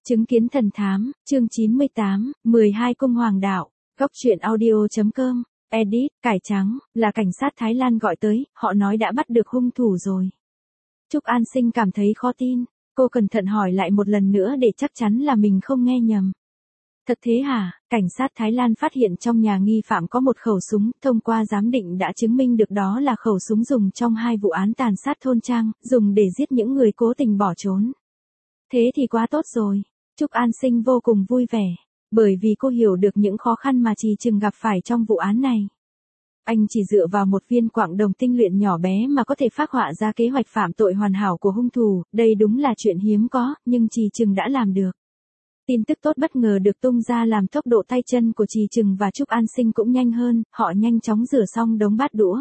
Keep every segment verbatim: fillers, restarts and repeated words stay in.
Chứng kiến thần thám, chương chín mươi tám, mười hai cung hoàng đạo, góc truyện audio.com, edit, cải trắng, là cảnh sát Thái Lan gọi tới, họ nói đã bắt được hung thủ rồi. Trúc An Sinh cảm thấy khó tin, cô cẩn thận hỏi lại một lần nữa để chắc chắn là mình không nghe nhầm. Thật thế hả? Cảnh sát Thái Lan phát hiện trong nhà nghi phạm có một khẩu súng, thông qua giám định đã chứng minh được đó là khẩu súng dùng trong hai vụ án tàn sát thôn trang, dùng để giết những người cố tình bỏ trốn. Thế thì quá tốt rồi. Trúc An Sinh vô cùng vui vẻ, bởi vì cô hiểu được những khó khăn mà Trì Trừng gặp phải trong vụ án này. Anh chỉ dựa vào một viên quặng đồng tinh luyện nhỏ bé mà có thể phác họa ra kế hoạch phạm tội hoàn hảo của hung thủ, đây đúng là chuyện hiếm có, nhưng Trì Trừng đã làm được. Tin tức tốt bất ngờ được tung ra làm tốc độ tay chân của Trì Trừng và Trúc An Sinh cũng nhanh hơn, họ nhanh chóng rửa xong đống bát đũa.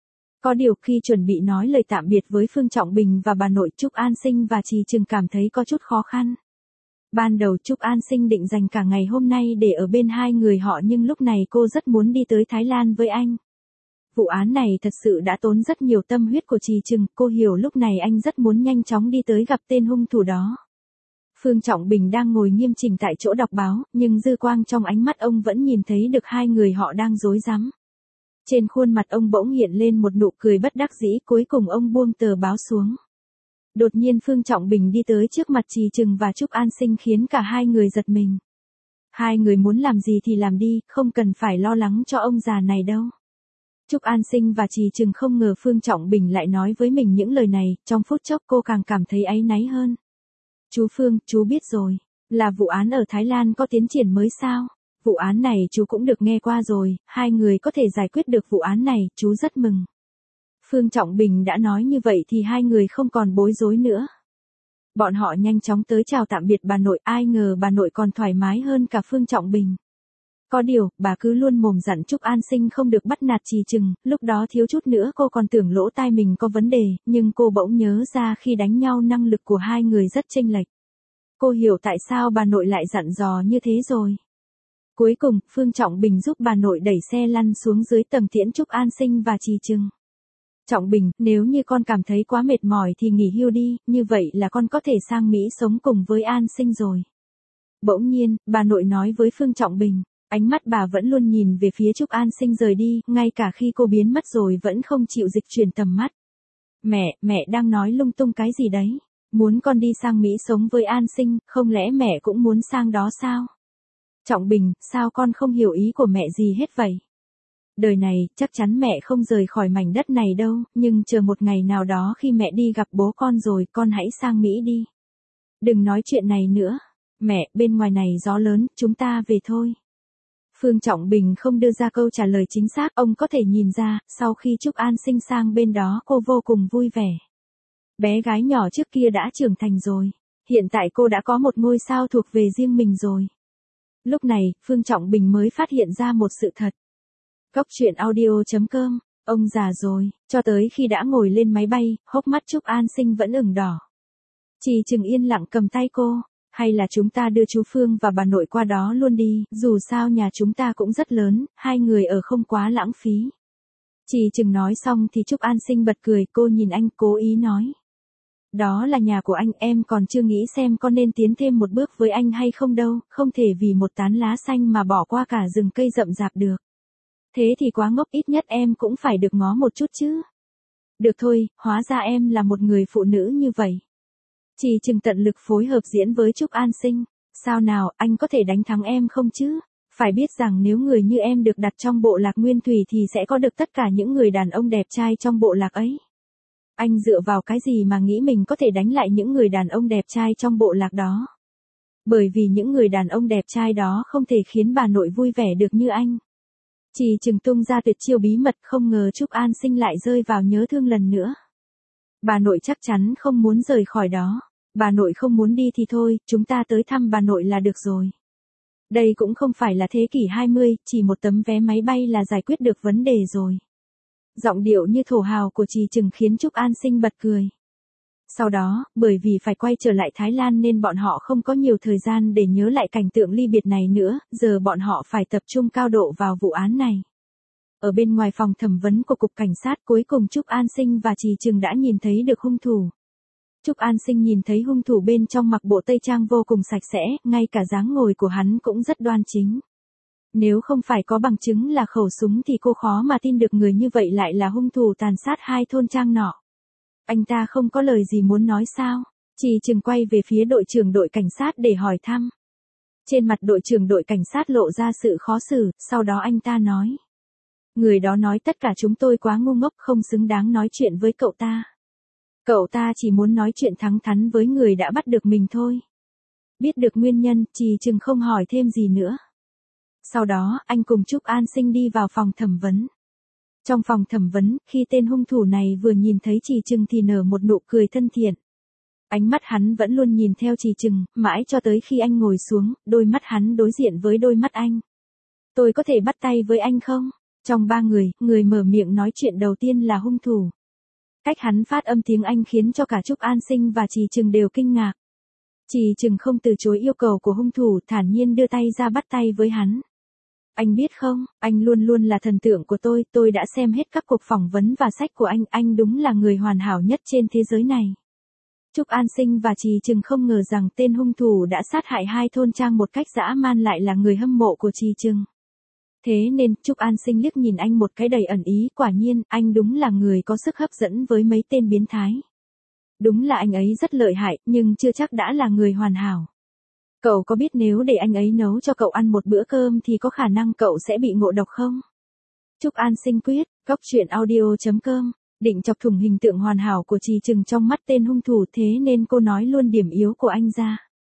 Có điều khi chuẩn bị nói lời tạm biệt với Phương Trọng Bình và bà nội, Trúc An Sinh và Trì Trừng cảm thấy có chút khó khăn. Ban đầu Trúc An Sinh định dành cả ngày hôm nay để ở bên hai người họ, nhưng lúc này cô rất muốn đi tới Thái Lan với anh. Vụ án này thật sự đã tốn rất nhiều tâm huyết của Trì Trừng, cô hiểu lúc này anh rất muốn nhanh chóng đi tới gặp tên hung thủ đó. Phương Trọng Bình đang ngồi nghiêm chỉnh tại chỗ đọc báo, nhưng dư quang trong ánh mắt ông vẫn nhìn thấy được hai người họ đang rối rắm. Trên khuôn mặt ông bỗng hiện lên một nụ cười bất đắc dĩ, cuối cùng ông buông tờ báo xuống. Đột nhiên Phương Trọng Bình đi tới trước mặt Trì Trừng và Trúc An Sinh khiến cả hai người giật mình. Hai người muốn làm gì thì làm đi, không cần phải lo lắng cho ông già này đâu. Trúc An Sinh và Trì Trừng không ngờ Phương Trọng Bình lại nói với mình những lời này, trong phút chốc cô càng cảm thấy áy náy hơn. Chú Phương, chú biết rồi, là vụ án ở Thái Lan có tiến triển mới sao? Vụ án này chú cũng được nghe qua rồi, hai người có thể giải quyết được vụ án này, chú rất mừng. Phương Trọng Bình đã nói như vậy thì hai người không còn bối rối nữa. Bọn họ nhanh chóng tới chào tạm biệt bà nội, ai ngờ bà nội còn thoải mái hơn cả Phương Trọng Bình. Có điều, bà cứ luôn mồm dặn Trúc An Sinh không được bắt nạt Trì Trừng, lúc đó thiếu chút nữa cô còn tưởng lỗ tai mình có vấn đề, nhưng cô bỗng nhớ ra khi đánh nhau năng lực của hai người rất chênh lệch. Cô hiểu tại sao bà nội lại dặn dò như thế rồi. Cuối cùng, Phương Trọng Bình giúp bà nội đẩy xe lăn xuống dưới tầng tiễn Trúc An Sinh và Trì Trừng. Trọng Bình, nếu như con cảm thấy quá mệt mỏi thì nghỉ hưu đi, như vậy là con có thể sang Mỹ sống cùng với An Sinh rồi. Bỗng nhiên, bà nội nói với Phương Trọng Bình, ánh mắt bà vẫn luôn nhìn về phía Trúc An Sinh rời đi, ngay cả khi cô biến mất rồi vẫn không chịu dịch chuyển tầm mắt. Mẹ, mẹ đang nói lung tung cái gì đấy? Muốn con đi sang Mỹ sống với An Sinh, không lẽ mẹ cũng muốn sang đó sao? Trọng Bình, sao con không hiểu ý của mẹ gì hết vậy? Đời này, chắc chắn mẹ không rời khỏi mảnh đất này đâu, nhưng chờ một ngày nào đó khi mẹ đi gặp bố con rồi, con hãy sang Mỹ đi. Đừng nói chuyện này nữa. Mẹ, bên ngoài này gió lớn, chúng ta về thôi. Phương Trọng Bình không đưa ra câu trả lời chính xác, ông có thể nhìn ra, sau khi Trúc An Sinh sang bên đó cô vô cùng vui vẻ. Bé gái nhỏ trước kia đã trưởng thành rồi, hiện tại cô đã có một ngôi sao thuộc về riêng mình rồi. Lúc này, Phương Trọng Bình mới phát hiện ra một sự thật. Góc truyện audio.com, ông già rồi, cho tới khi đã ngồi lên máy bay, hốc mắt Trúc An Sinh vẫn ửng đỏ. Trì Trừng yên lặng cầm tay cô, hay là chúng ta đưa chú Phương và bà nội qua đó luôn đi, dù sao nhà chúng ta cũng rất lớn, hai người ở không quá lãng phí. Trì Trừng nói xong thì Trúc An Sinh bật cười, cô nhìn anh cố ý nói. Đó là nhà của anh, em còn chưa nghĩ xem có nên tiến thêm một bước với anh hay không đâu, không thể vì một tán lá xanh mà bỏ qua cả rừng cây rậm rạp được. Thế thì quá ngốc, ít nhất em cũng phải được ngó một chút chứ. Được thôi, hóa ra em là một người phụ nữ như vậy. Trì Trừng tận lực phối hợp diễn với Trúc An Sinh. Sao nào, anh có thể đánh thắng em không chứ? Phải biết rằng nếu người như em được đặt trong bộ lạc Nguyên Thủy thì sẽ có được tất cả những người đàn ông đẹp trai trong bộ lạc ấy. Anh dựa vào cái gì mà nghĩ mình có thể đánh lại những người đàn ông đẹp trai trong bộ lạc đó? Bởi vì những người đàn ông đẹp trai đó không thể khiến bà nội vui vẻ được như anh. Trì Trừng tung ra tuyệt chiêu bí mật, không ngờ Trúc An Sinh lại rơi vào nhớ thương lần nữa. Bà nội chắc chắn không muốn rời khỏi đó. Bà nội không muốn đi thì thôi, chúng ta tới thăm bà nội là được rồi. Đây cũng không phải là thế kỷ hai mươi, chỉ một tấm vé máy bay là giải quyết được vấn đề rồi. Giọng điệu như thổ hào của Trì Trừng khiến Trúc An Sinh bật cười. Sau đó, bởi vì phải quay trở lại Thái Lan nên bọn họ không có nhiều thời gian để nhớ lại cảnh tượng ly biệt này nữa, giờ bọn họ phải tập trung cao độ vào vụ án này. Ở bên ngoài phòng thẩm vấn của cục cảnh sát, cuối cùng Trúc An Sinh và Trì Trừng đã nhìn thấy được hung thủ. Trúc An Sinh nhìn thấy hung thủ bên trong mặc bộ tây trang vô cùng sạch sẽ, ngay cả dáng ngồi của hắn cũng rất đoan chính. Nếu không phải có bằng chứng là khẩu súng thì cô khó mà tin được người như vậy lại là hung thủ tàn sát hai thôn trang nọ. Anh ta không có lời gì muốn nói sao? Trì Trừng quay về phía đội trưởng đội cảnh sát để hỏi thăm. Trên mặt đội trưởng đội cảnh sát lộ ra sự khó xử, sau đó anh ta nói. Người đó nói tất cả chúng tôi quá ngu ngốc không xứng đáng nói chuyện với cậu ta. Cậu ta chỉ muốn nói chuyện thẳng thắn với người đã bắt được mình thôi. Biết được nguyên nhân, Trì Trừng không hỏi thêm gì nữa. Sau đó, anh cùng Trúc An Sinh đi vào phòng thẩm vấn. Trong phòng thẩm vấn, khi tên hung thủ này vừa nhìn thấy Trì Trừng thì nở một nụ cười thân thiện. Ánh mắt hắn vẫn luôn nhìn theo Trì Trừng, mãi cho tới khi anh ngồi xuống, đôi mắt hắn đối diện với đôi mắt anh. Tôi có thể bắt tay với anh không? Trong ba người, người mở miệng nói chuyện đầu tiên là hung thủ. Cách hắn phát âm tiếng Anh khiến cho cả Trúc An Sinh và Trì Trừng đều kinh ngạc. Trì Trừng không từ chối yêu cầu của hung thủ, thản nhiên đưa tay ra bắt tay với hắn. Anh biết không, anh luôn luôn là thần tượng của tôi, tôi đã xem hết các cuộc phỏng vấn và sách của anh, anh đúng là người hoàn hảo nhất trên thế giới này. Trúc An Sinh và Trì Trừng không ngờ rằng tên hung thủ đã sát hại hai thôn trang một cách dã man lại là người hâm mộ của Trì Trừng. Thế nên, Trúc An Sinh liếc nhìn anh một cái đầy ẩn ý, quả nhiên, anh đúng là người có sức hấp dẫn với mấy tên biến thái. Đúng là anh ấy rất lợi hại, nhưng chưa chắc đã là người hoàn hảo. Cậu có biết nếu để anh ấy nấu cho cậu ăn một bữa cơm thì có khả năng cậu sẽ bị ngộ độc không? Trúc An Sinh quyết, góc truyện audio chấm com, định chọc thủng hình tượng hoàn hảo của Trì Trừng trong mắt tên hung thủ, thế nên cô nói luôn điểm yếu của anh ra.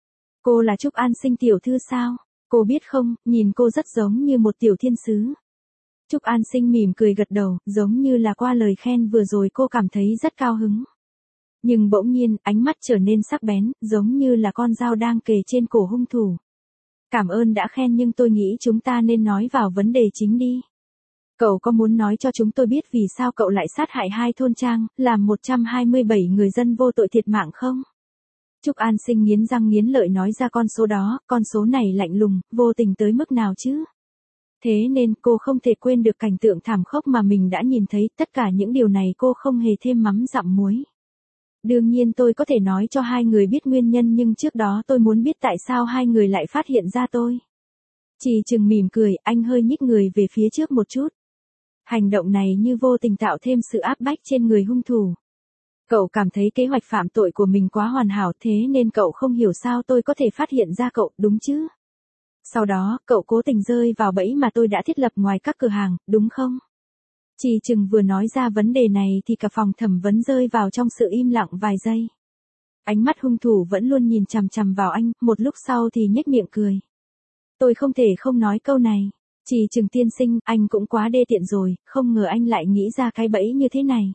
Cô là Trúc An Sinh tiểu thư sao? Cô biết không, nhìn cô rất giống như một tiểu thiên sứ. Trúc An Sinh mỉm cười gật đầu, giống như là qua lời khen vừa rồi cô cảm thấy rất cao hứng. Nhưng bỗng nhiên, ánh mắt trở nên sắc bén, giống như là con dao đang kề trên cổ hung thủ. Cảm ơn đã khen nhưng tôi nghĩ chúng ta nên nói vào vấn đề chính đi. Cậu có muốn nói cho chúng tôi biết vì sao cậu lại sát hại hai thôn trang, làm một trăm hai mươi bảy người dân vô tội thiệt mạng không? Trúc An Sinh nghiến răng nghiến lợi nói ra con số đó, con số này lạnh lùng, vô tình tới mức nào chứ? Thế nên cô không thể quên được cảnh tượng thảm khốc mà mình đã nhìn thấy, tất cả những điều này cô không hề thêm mắm dặm muối. Đương nhiên tôi có thể nói cho hai người biết nguyên nhân nhưng trước đó tôi muốn biết tại sao hai người lại phát hiện ra tôi. Trì Trừng mỉm cười, anh hơi nhích người về phía trước một chút. Hành động này như vô tình tạo thêm sự áp bách trên người hung thủ. Cậu cảm thấy kế hoạch phạm tội của mình quá hoàn hảo thế nên cậu không hiểu sao tôi có thể phát hiện ra cậu, đúng chứ? Sau đó, cậu cố tình rơi vào bẫy mà tôi đã thiết lập ngoài các cửa hàng, đúng không? Trì Trừng vừa nói ra vấn đề này thì cả phòng thẩm vấn rơi vào trong sự im lặng vài giây. Ánh mắt hung thủ vẫn luôn nhìn chằm chằm vào anh, một lúc sau thì nhếch miệng cười. Tôi không thể không nói câu này. Trì Trừng tiên sinh, anh cũng quá đê tiện rồi, không ngờ anh lại nghĩ ra cái bẫy như thế này.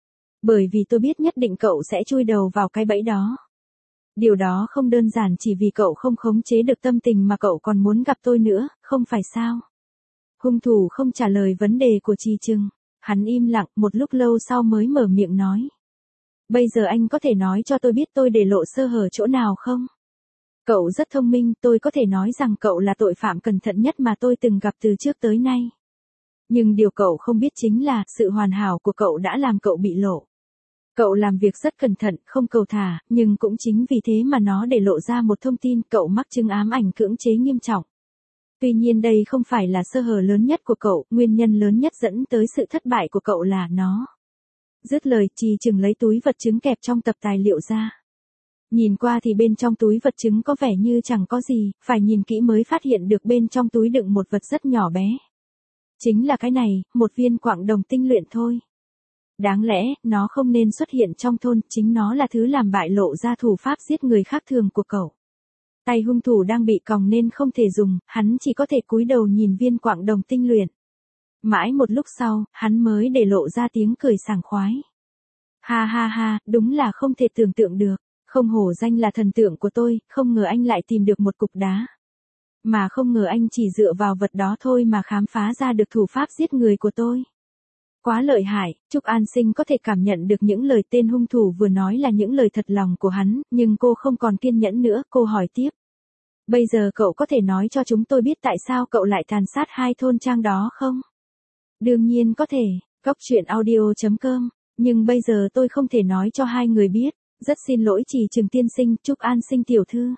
Bởi vì tôi biết nhất định cậu sẽ chui đầu vào cái bẫy đó. Điều đó không đơn giản chỉ vì cậu không khống chế được tâm tình mà cậu còn muốn gặp tôi nữa, không phải sao? Hung thủ không trả lời vấn đề của Trì Trừng. Hắn im lặng một lúc lâu sau mới mở miệng nói. Bây giờ anh có thể nói cho tôi biết tôi để lộ sơ hở chỗ nào không? Cậu rất thông minh, tôi có thể nói rằng cậu là tội phạm cẩn thận nhất mà tôi từng gặp từ trước tới nay. Nhưng điều cậu không biết chính là sự hoàn hảo của cậu đã làm cậu bị lộ. Cậu làm việc rất cẩn thận, không cầu thả, nhưng cũng chính vì thế mà nó để lộ ra một thông tin cậu mắc chứng ám ảnh cưỡng chế nghiêm trọng. Tuy nhiên đây không phải là sơ hở lớn nhất của cậu, nguyên nhân lớn nhất dẫn tới sự thất bại của cậu là nó. Dứt lời, Trì Trừng lấy túi vật chứng kẹp trong tập tài liệu ra. Nhìn qua thì bên trong túi vật chứng có vẻ như chẳng có gì, phải nhìn kỹ mới phát hiện được bên trong túi đựng một vật rất nhỏ bé. Chính là cái này, một viên quặng đồng tinh luyện thôi. Đáng lẽ, nó không nên xuất hiện trong thôn, chính nó là thứ làm bại lộ ra thủ pháp giết người khác thường của cậu. Tay hung thủ đang bị còng nên không thể dùng, hắn chỉ có thể cúi đầu nhìn viên quặng đồng tinh luyện. Mãi một lúc sau, hắn mới để lộ ra tiếng cười sảng khoái. Ha ha ha, đúng là không thể tưởng tượng được, không hổ danh là thần tượng của tôi, không ngờ anh lại tìm được một cục đá. Mà không ngờ anh chỉ dựa vào vật đó thôi mà khám phá ra được thủ pháp giết người của tôi. Quá lợi hại, Trúc An Sinh có thể cảm nhận được những lời tên hung thủ vừa nói là những lời thật lòng của hắn, nhưng cô không còn kiên nhẫn nữa, cô hỏi tiếp. Bây giờ cậu có thể nói cho chúng tôi biết tại sao cậu lại tàn sát hai thôn trang đó không? Đương nhiên có thể, góc truyện audio chấm com, nhưng bây giờ tôi không thể nói cho hai người biết. Rất xin lỗi Trì Trừng tiên sinh, Trúc An Sinh tiểu thư.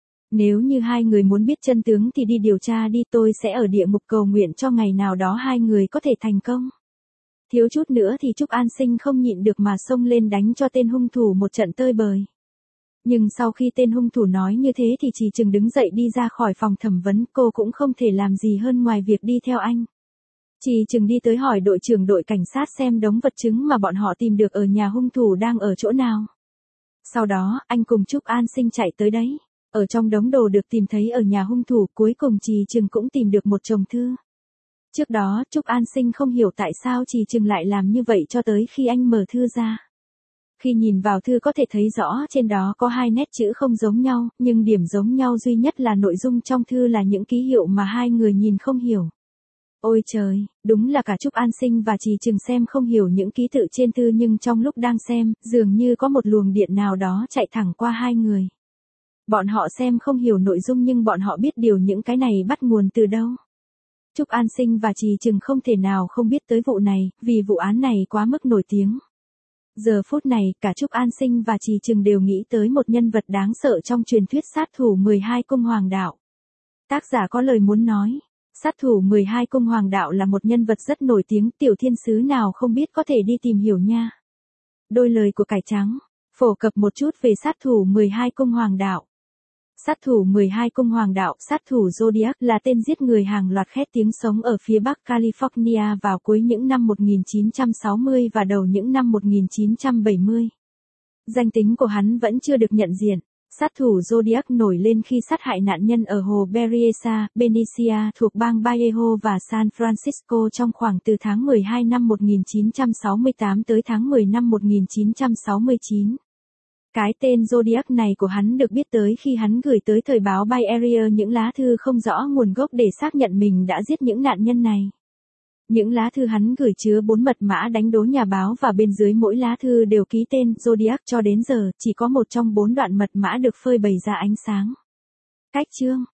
Nếu như hai người muốn biết chân tướng thì đi điều tra đi, tôi sẽ ở địa ngục cầu nguyện cho ngày nào đó hai người có thể thành công. Thiếu chút nữa thì Trúc An Sinh không nhịn được mà xông lên đánh cho tên hung thủ một trận tơi bời. Nhưng sau khi tên hung thủ nói như thế thì Trì Trừng đứng dậy đi ra khỏi phòng thẩm vấn, cô cũng không thể làm gì hơn ngoài việc đi theo anh. Trì Trừng đi tới hỏi đội trưởng đội cảnh sát xem đống vật chứng mà bọn họ tìm được ở nhà hung thủ đang ở chỗ nào. Sau đó, anh cùng Trúc An Sinh chạy tới đấy. Ở trong đống đồ được tìm thấy ở nhà hung thủ, cuối cùng Trì Trừng cũng tìm được một chồng thư. Trước đó, Trúc An Sinh không hiểu tại sao Trì Trừng lại làm như vậy cho tới khi anh mở thư ra. Khi nhìn vào thư có thể thấy rõ trên đó có hai nét chữ không giống nhau, nhưng điểm giống nhau duy nhất là nội dung trong thư là những ký hiệu mà hai người nhìn không hiểu. Ôi trời, đúng là cả Trúc An Sinh và Trì Trừng xem không hiểu những ký tự trên thư, nhưng trong lúc đang xem, dường như có một luồng điện nào đó chạy thẳng qua hai người. Bọn họ xem không hiểu nội dung nhưng bọn họ biết điều những cái này bắt nguồn từ đâu. Trúc An Sinh và Trì Trừng không thể nào không biết tới vụ này, vì vụ án này quá mức nổi tiếng. Giờ phút này, cả Trúc An Sinh và Trì Trừng đều nghĩ tới một nhân vật đáng sợ trong truyền thuyết sát thủ mười hai cung hoàng đạo. Tác giả có lời muốn nói, sát thủ mười hai cung hoàng đạo là một nhân vật rất nổi tiếng, tiểu thiên sứ nào không biết có thể đi tìm hiểu nha. Đôi lời của cải trắng, phổ cập một chút về sát thủ mười hai cung hoàng đạo. Sát thủ mười hai cung hoàng đạo, sát thủ Zodiac là tên giết người hàng loạt khét tiếng sống ở phía Bắc California vào cuối những năm một nghìn chín trăm sáu mươi và đầu những năm một nghìn chín trăm bảy mươi. Danh tính của hắn vẫn chưa được nhận diện. Sát thủ Zodiac nổi lên khi sát hại nạn nhân ở hồ Berryessa, Benicia thuộc bang Vallejo và San Francisco trong khoảng từ tháng mười hai năm một nghìn chín trăm sáu mươi tám tới tháng mười năm một nghìn chín trăm sáu mươi chín. Cái tên Zodiac này của hắn được biết tới khi hắn gửi tới thời báo Bay Area những lá thư không rõ nguồn gốc để xác nhận mình đã giết những nạn nhân này. Những lá thư hắn gửi chứa bốn mật mã đánh đố nhà báo và bên dưới mỗi lá thư đều ký tên Zodiac. Cho đến giờ, chỉ có một trong bốn đoạn mật mã được phơi bày ra ánh sáng. Cách chương